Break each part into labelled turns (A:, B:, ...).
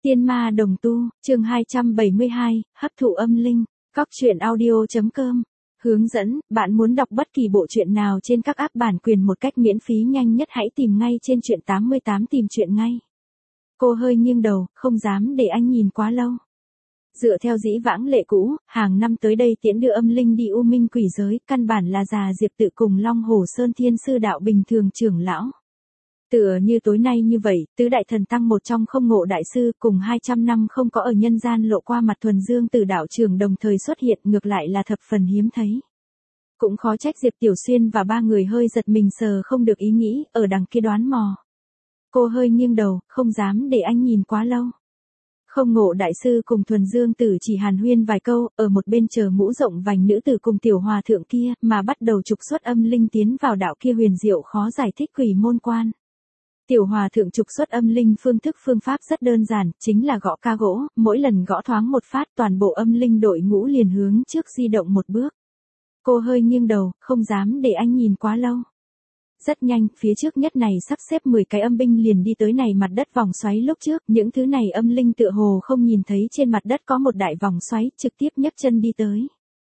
A: Tiên ma đồng tu, chương 272, hấp thụ âm linh, Cóc truyện audio.com. Hướng dẫn, bạn muốn đọc bất kỳ bộ truyện nào trên các app bản quyền một cách miễn phí nhanh nhất hãy tìm ngay trên truyện 88 tìm truyện ngay. Cô hơi nghiêng đầu, không dám để anh nhìn quá lâu. Dựa theo dĩ vãng lệ cũ, hàng năm tới đây tiễn đưa âm linh đi u minh quỷ giới, căn bản là già Diệp Tự cùng Long Hồ Sơn Thiên Sư đạo bình thường trưởng lão. Tựa như tối nay như vậy, tứ đại thần tăng một trong không ngộ đại sư cùng 200 năm không có ở nhân gian lộ qua mặt thuần dương từ đạo trường đồng thời xuất hiện ngược lại là thập phần hiếm thấy. Cũng khó trách Diệp Tiểu Xuyên và ba người hơi giật mình sờ không được ý nghĩ, ở đằng kia đoán mò. Cô hơi nghiêng đầu, không dám để anh nhìn quá lâu. Không ngộ đại sư cùng thuần dương tử chỉ hàn huyên vài câu, ở một bên chờ mũ rộng vành nữ tử cùng tiểu hòa thượng kia, mà bắt đầu trục xuất âm linh tiến vào đạo kia huyền diệu khó giải thích quỷ môn quan. Tiểu hòa thượng trục xuất âm linh phương pháp rất đơn giản, chính là gõ ca gỗ, mỗi lần gõ thoáng một phát toàn bộ âm linh đội ngũ liền hướng trước di động một bước. Cô hơi nghiêng đầu, không dám để anh nhìn quá lâu. Rất nhanh, phía trước nhất này sắp xếp 10 cái âm binh liền đi tới này mặt đất vòng xoáy lúc trước, những thứ này âm linh tựa hồ không nhìn thấy trên mặt đất có một đại vòng xoáy, trực tiếp nhấc chân đi tới.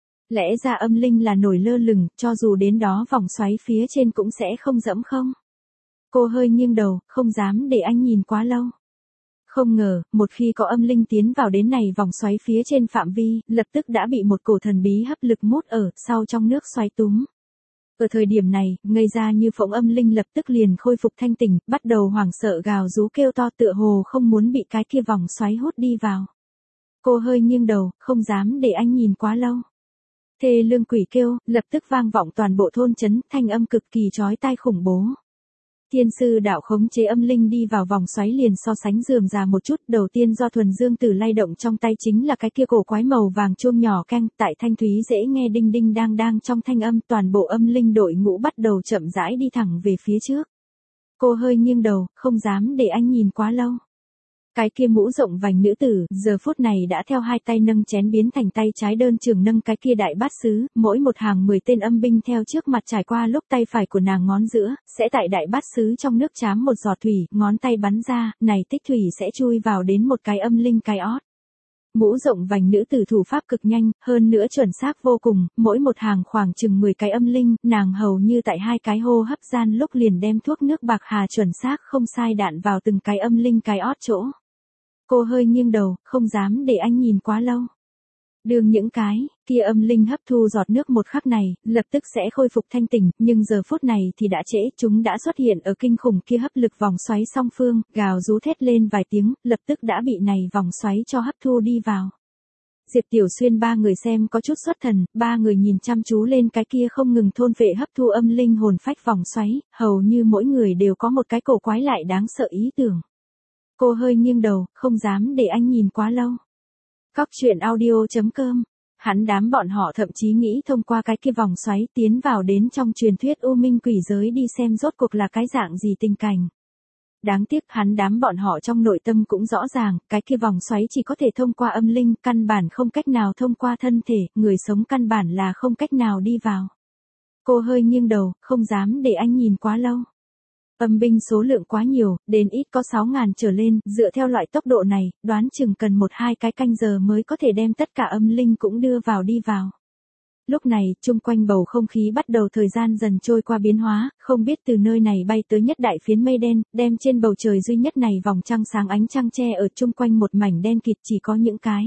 A: Lẽ ra âm linh là nổi lơ lửng, cho dù đến đó vòng xoáy phía trên cũng sẽ không dẫm không. Cô hơi nghiêng đầu, không dám để anh nhìn quá lâu. Không ngờ, một khi có âm linh tiến vào đến này vòng xoáy phía trên phạm vi, lập tức đã bị một cổ thần bí hấp lực mút ở sau trong nước xoáy túm. Ở thời điểm này, ngây ra như phỗng âm linh lập tức liền khôi phục thanh tỉnh, bắt đầu hoảng sợ gào rú kêu to tựa hồ không muốn bị cái kia vòng xoáy hút đi vào. Cô hơi nghiêng đầu, không dám để anh nhìn quá lâu. Thê lương quỷ kêu, lập tức vang vọng toàn bộ thôn trấn, thanh âm cực kỳ chói tai khủng bố. Thiên sư đạo khống chế âm linh đi vào vòng xoáy liền so sánh rườm rà một chút, đầu tiên do thuần dương tử lay động trong tay chính là cái kia cổ quái màu vàng chuông nhỏ keng, tại thanh thúy dễ nghe đinh đinh đang trong thanh âm, toàn bộ âm linh đội ngũ bắt đầu chậm rãi đi thẳng về phía trước. Cô hơi nghiêng đầu, không dám để anh nhìn quá lâu. Cái kia mũ rộng vành nữ tử, giờ phút này đã theo hai tay nâng chén biến thành tay trái đơn trường nâng cái kia đại bát sứ, mỗi một hàng 10 tên âm binh theo trước mặt trải qua lúc tay phải của nàng ngón giữa, sẽ tại đại bát sứ trong nước chám một giọt thủy, ngón tay bắn ra, này tích thủy sẽ chui vào đến một cái âm linh cái ót. Mũ rộng vành nữ tử thủ pháp cực nhanh, hơn nữa chuẩn xác vô cùng, mỗi một hàng khoảng chừng 10 cái âm linh, nàng hầu như tại hai cái hô hấp gian lúc liền đem thuốc nước bạc hà chuẩn xác không sai đạn vào từng cái âm linh cái ót chỗ. Cô hơi nghiêng đầu, không dám để anh nhìn quá lâu. Đường những cái kia âm linh hấp thu giọt nước một khắc này, lập tức sẽ khôi phục thanh tỉnh, nhưng giờ phút này thì đã trễ, chúng đã xuất hiện ở kinh khủng kia hấp lực vòng xoáy song phương, gào rú thét lên vài tiếng, lập tức đã bị này vòng xoáy cho hấp thu đi vào. Diệp Tiểu Xuyên ba người xem có chút xuất thần, ba người nhìn chăm chú lên cái kia không ngừng thôn vệ hấp thu âm linh hồn phách vòng xoáy, hầu như mỗi người đều có một cái cổ quái lại đáng sợ ý tưởng. Cô hơi nghiêng đầu, không dám để anh nhìn quá lâu. Cóc truyện audio.com. Hắn đám bọn họ thậm chí nghĩ thông qua cái kia vòng xoáy tiến vào đến trong truyền thuyết u minh quỷ giới đi xem rốt cuộc là cái dạng gì tình cảnh. Đáng tiếc hắn đám bọn họ trong nội tâm cũng rõ ràng, cái kia vòng xoáy chỉ có thể thông qua âm linh, căn bản không cách nào thông qua thân thể, người sống căn bản là không cách nào đi vào. Cô hơi nghiêng đầu, không dám để anh nhìn quá lâu. Âm binh số lượng quá nhiều, đến ít có 6.000 trở lên, dựa theo loại tốc độ này, đoán chừng cần 1-2 cái canh giờ mới có thể đem tất cả âm linh cũng đưa vào đi vào. Lúc này, chung quanh bầu không khí bắt đầu thời gian dần trôi qua biến hóa, không biết từ nơi này bay tới nhất đại phiến mây đen, đem trên bầu trời duy nhất này vòng trăng sáng ánh trăng che ở chung quanh một mảnh đen kịt chỉ có những cái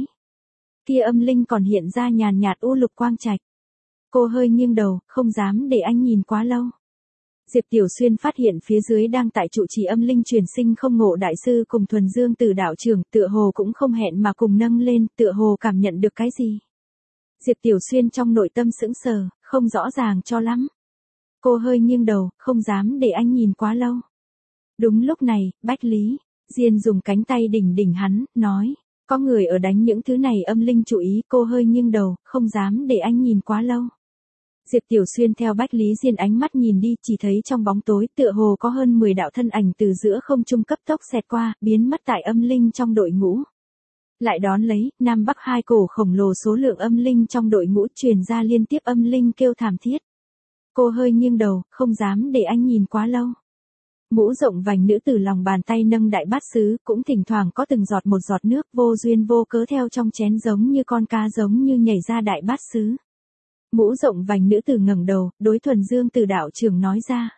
A: kia âm linh còn hiện ra nhàn nhạt u lục quang trạch. Cô hơi nghiêng đầu, không dám để anh nhìn quá lâu. Diệp Tiểu Xuyên phát hiện phía dưới đang tại trụ trì âm linh truyền sinh không ngộ đại sư cùng thuần dương tử đạo trưởng, tựa hồ cũng không hẹn mà cùng nâng lên, tựa hồ cảm nhận được cái gì. Diệp Tiểu Xuyên trong nội tâm sững sờ, không rõ ràng cho lắm. Cô hơi nghiêng đầu, không dám để anh nhìn quá lâu. Đúng lúc này, Bách Lý Diên dùng cánh tay đỉnh hắn, nói, có người ở đánh những thứ này âm linh chú ý. Cô hơi nghiêng đầu, không dám để anh nhìn quá lâu. Diệp Tiểu Xuyên theo Bách Lý Diên ánh mắt nhìn đi, chỉ thấy trong bóng tối tựa hồ có hơn 10 đạo thân ảnh từ giữa không trung cấp tốc xẹt qua, biến mất tại âm linh trong đội ngũ. Lại đón lấy, Nam Bắc hai cổ khổng lồ số lượng âm linh trong đội ngũ truyền ra liên tiếp âm linh kêu thảm thiết. Cô hơi nghiêng đầu, không dám để anh nhìn quá lâu. Mũ rộng vành nữ tử lòng bàn tay nâng đại bát sứ, cũng thỉnh thoảng có từng giọt một giọt nước vô duyên vô cớ theo trong chén giống như con cá giống như nhảy ra đại bát sứ. Mũ rộng vành nữ tử ngẩng đầu, đối Thuần Dương Tử đạo trưởng nói ra.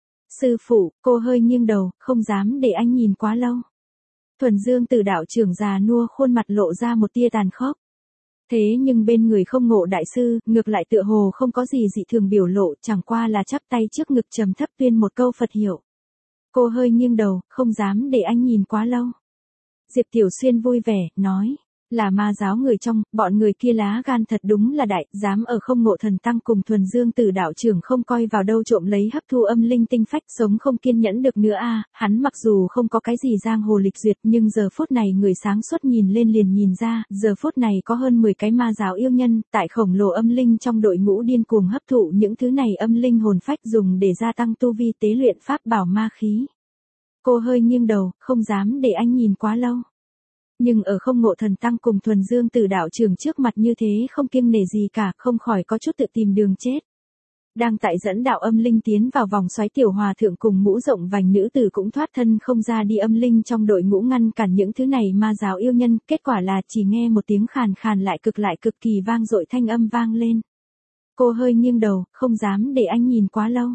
A: Sư phụ, cô hơi nghiêng đầu, không dám để anh nhìn quá lâu. Thuần Dương Tử đạo trưởng già nua khuôn mặt lộ ra một tia tàn khốc. Thế nhưng bên người không ngộ đại sư, ngược lại tựa hồ không có gì dị thường biểu lộ, chẳng qua là chắp tay trước ngực trầm thấp tuyên một câu Phật hiệu. Cô hơi nghiêng đầu, không dám để anh nhìn quá lâu. Diệp Tiểu Xuyên vui vẻ, nói. Là ma giáo người trong, bọn người kia lá gan thật đúng là đại, dám ở không ngộ thần tăng cùng Thuần Dương Tử đạo trưởng không coi vào đâu trộm lấy hấp thu âm linh tinh phách, sống không kiên nhẫn được nữa a. Hắn mặc dù không có cái gì giang hồ lịch duyệt, nhưng giờ phút này người sáng suốt nhìn lên liền nhìn ra, giờ phút này có hơn 10 cái ma giáo yêu nhân, tại khổng lồ âm linh trong đội ngũ điên cuồng hấp thụ những thứ này âm linh hồn phách dùng để gia tăng tu vi tế luyện pháp bảo ma khí. Cô hơi nghiêng đầu, không dám để anh nhìn quá lâu. Nhưng ở không ngộ thần tăng cùng Thuần Dương Tử đạo trưởng trước mặt như thế không kiêng nể gì cả, không khỏi có chút tự tìm đường chết. Đang tại dẫn đạo âm linh tiến vào vòng xoáy tiểu hòa thượng cùng mũ rộng vành nữ tử cũng thoát thân không ra đi âm linh trong đội ngũ ngăn cản những thứ này ma giáo yêu nhân, kết quả là chỉ nghe một tiếng khàn khàn lại cực kỳ vang dội thanh âm vang lên. Cô hơi nghiêng đầu, không dám để anh nhìn quá lâu.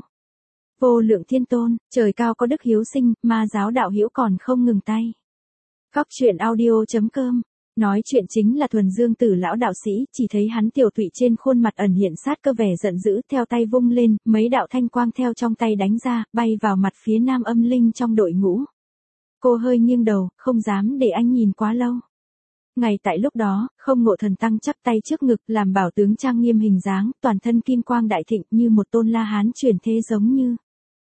A: Vô Lượng Thiên Tôn, trời cao có đức hiếu sinh, ma giáo đạo hữu còn không ngừng tay. Góc truyện audio.com. Nói chuyện chính là Thuần Dương Tử lão đạo sĩ, chỉ thấy hắn tiểu tụy trên khuôn mặt ẩn hiện sát cơ vẻ giận dữ, theo tay vung lên, mấy đạo thanh quang theo trong tay đánh ra, bay vào mặt phía nam âm linh trong đội ngũ. Cô hơi nghiêng đầu, không dám để anh nhìn quá lâu. Ngay tại lúc đó, không ngộ thần tăng chắp tay trước ngực, làm bảo tướng trang nghiêm hình dáng, toàn thân kim quang đại thịnh như một tôn La Hán chuyển thế giống như.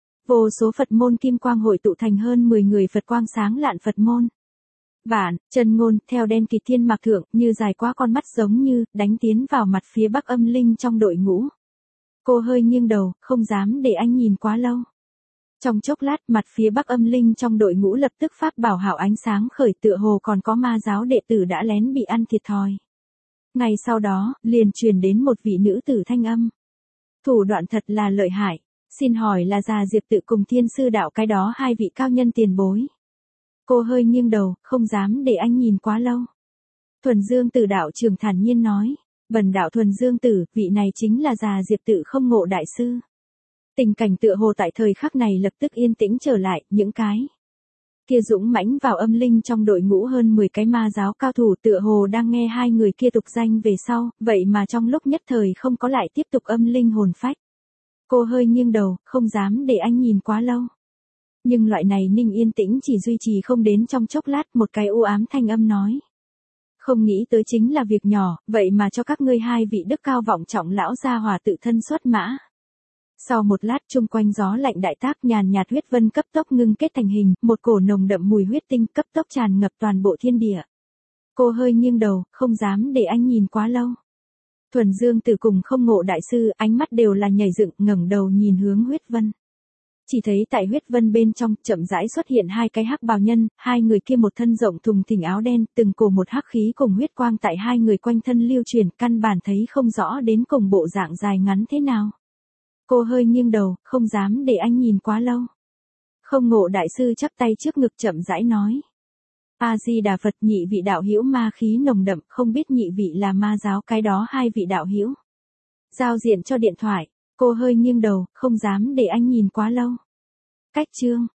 A: Vô số Phật môn kim quang hội tụ thành hơn 10 người Phật quang sáng lạn Phật môn. Vạn, chân ngôn, theo đen kịt thiên mạc thượng, như dài qua con mắt giống như, đánh tiến vào mặt phía bắc âm linh trong đội ngũ. Cô hơi nghiêng đầu, không dám để anh nhìn quá lâu. Trong chốc lát, mặt phía bắc âm linh trong đội ngũ lập tức pháp bảo hào ánh sáng khởi, tựa hồ còn có ma giáo đệ tử đã lén bị ăn thiệt thòi. Ngay sau đó, liền truyền đến một vị nữ tử thanh âm. Thủ đoạn thật là lợi hại, xin hỏi là già Diệp Tự cùng Thiên Sư đạo cái đó hai vị cao nhân tiền bối. Cô hơi nghiêng đầu, không dám để anh nhìn quá lâu. Thuần Dương Tử đạo trưởng thản nhiên nói, Bần đạo Thuần Dương Tử, vị này chính là già Diệp Tự không ngộ đại sư. Tình cảnh tựa hồ tại thời khắc này lập tức yên tĩnh trở lại, những cái kia dũng mãnh vào âm linh trong đội ngũ hơn 10 cái ma giáo cao thủ tựa hồ đang nghe hai người kia tục danh về sau, vậy mà trong lúc nhất thời không có lại tiếp tục âm linh hồn phách. Cô hơi nghiêng đầu, không dám để anh nhìn quá lâu. Nhưng loại này ninh yên tĩnh chỉ duy trì không đến trong chốc lát, một cái u ám thanh âm nói. Không nghĩ tới chính là việc nhỏ, vậy mà cho các ngươi hai vị đức cao vọng trọng lão gia hòa tự thân xuất mã. Sau một lát chung quanh gió lạnh đại tác nhàn nhạt huyết vân cấp tốc ngưng kết thành hình, một cổ nồng đậm mùi huyết tinh cấp tốc tràn ngập toàn bộ thiên địa. Cô hơi nghiêng đầu, không dám để anh nhìn quá lâu. Thuần Dương Tử cùng không ngộ đại sư, ánh mắt đều là nhảy dựng, ngẩng đầu nhìn hướng huyết vân. Chỉ thấy tại huyết vân bên trong, chậm rãi xuất hiện hai cái hắc bào nhân, hai người kia một thân rộng thùng thình áo đen, từng cổ một hắc khí cùng huyết quang tại hai người quanh thân lưu truyền, căn bản thấy không rõ đến cùng bộ dạng dài ngắn thế nào. Cô hơi nghiêng đầu, không dám để anh nhìn quá lâu. Không ngộ đại sư chắp tay trước ngực chậm rãi nói. A-di-đà Phật, nhị vị đạo hữu ma khí nồng đậm, không biết nhị vị là ma giáo cái đó hai vị đạo hữu. Giao diện cho điện thoại, cô hơi nghiêng đầu, không dám để anh nhìn quá lâu. Cách chương.